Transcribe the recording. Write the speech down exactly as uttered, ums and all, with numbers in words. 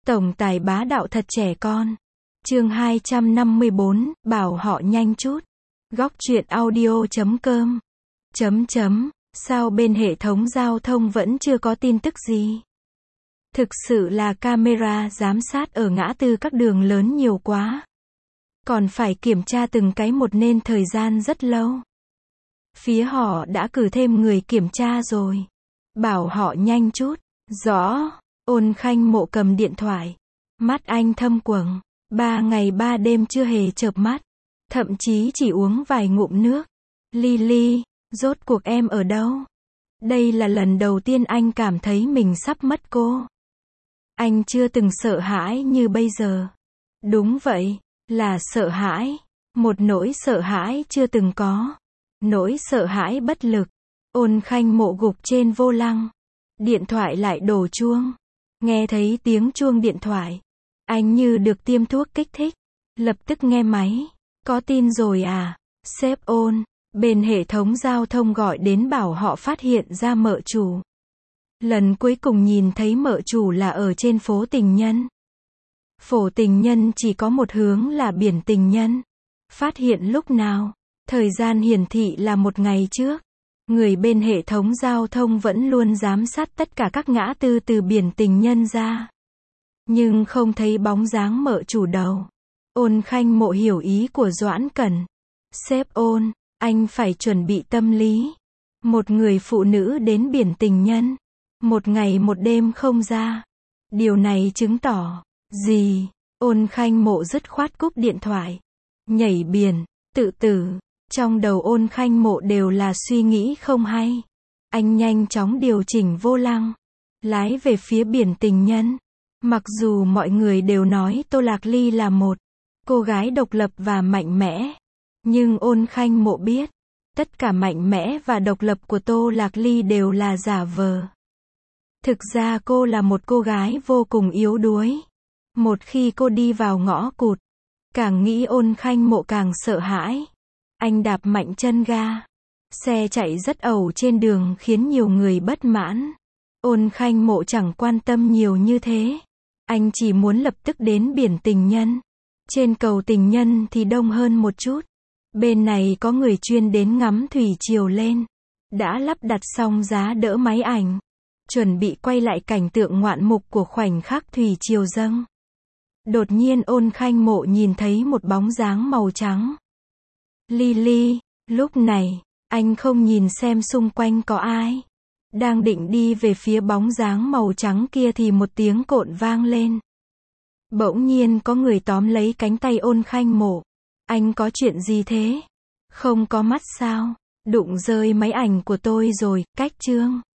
Tổng tài bá đạo thật trẻ con. Chương hai trăm năm mươi bốn, bảo họ nhanh chút. Góc truyện audio chấm com. Chấm chấm, sao bên hệ thống giao thông vẫn chưa có tin tức gì? Thực sự là camera giám sát ở ngã tư các đường lớn nhiều quá. Còn phải kiểm tra từng cái một nên thời gian rất lâu. Phía họ đã cử thêm người kiểm tra rồi. Bảo họ nhanh chút. Rõ. Ôn Khanh Mộ cầm điện thoại. Mắt anh thâm quầng. Ba ngày ba đêm chưa hề chợp mắt. Thậm chí chỉ uống vài ngụm nước. Lily, rốt cuộc em ở đâu? Đây là lần đầu tiên anh cảm thấy mình sắp mất cô. Anh chưa từng sợ hãi như bây giờ. Đúng vậy, là sợ hãi. Một nỗi sợ hãi chưa từng có. Nỗi sợ hãi bất lực. Ôn Khanh Mộ gục trên vô lăng. Điện thoại lại đổ chuông. Nghe thấy tiếng chuông điện thoại. Anh như được tiêm thuốc kích thích. Lập tức nghe máy. Có tin rồi à? Sếp Ôn. Bên hệ thống giao thông gọi đến bảo họ phát hiện ra mợ chủ. Lần cuối cùng nhìn thấy mợ chủ là ở trên phố Tình Nhân. Phố Tình Nhân chỉ có một hướng là biển Tình Nhân. Phát hiện lúc nào? Thời gian hiển thị là một ngày trước. Người bên hệ thống giao thông vẫn luôn giám sát tất cả các ngã tư từ biển Tình Nhân ra. Nhưng không thấy bóng dáng mợ chủ đầu. Ôn Khanh Mộ hiểu ý của Doãn Cẩn. Sếp Ôn, anh phải chuẩn bị tâm lý. Một người phụ nữ đến biển Tình Nhân. Một ngày một đêm không ra. Điều này chứng tỏ. Gì? Ôn Khanh Mộ dứt khoát cúp điện thoại. Nhảy biển, tự tử. Trong đầu Ôn Khanh Mộ đều là suy nghĩ không hay. Anh nhanh chóng điều chỉnh vô lăng. Lái về phía biển Tình Nhân. Mặc dù mọi người đều nói Tô Lạc Ly là một cô gái độc lập và mạnh mẽ. Nhưng Ôn Khanh Mộ biết. Tất cả mạnh mẽ và độc lập của Tô Lạc Ly đều là giả vờ. Thực ra cô là một cô gái vô cùng yếu đuối. Một khi cô đi vào ngõ cụt. Càng nghĩ Ôn Khanh Mộ càng sợ hãi. Anh đạp mạnh chân ga. Xe chạy rất ẩu trên đường khiến nhiều người bất mãn. Ôn Khanh Mộ chẳng quan tâm nhiều như thế. Anh chỉ muốn lập tức đến biển Tình Nhân. Trên cầu Tình Nhân thì đông hơn một chút. Bên này có người chuyên đến ngắm thủy triều lên. Đã lắp đặt xong giá đỡ máy ảnh. Chuẩn bị quay lại cảnh tượng ngoạn mục của khoảnh khắc thủy triều dâng. Đột nhiên Ôn Khanh Mộ nhìn thấy một bóng dáng màu trắng. Lily, lúc này, anh không nhìn xem xung quanh có ai. Đang định đi về phía bóng dáng màu trắng kia thì một tiếng cộn vang lên. Bỗng nhiên có người tóm lấy cánh tay Ôn Khanh Mộ. Anh có chuyện gì thế? Không có mắt sao? Đụng rơi máy ảnh của tôi rồi, cách chương.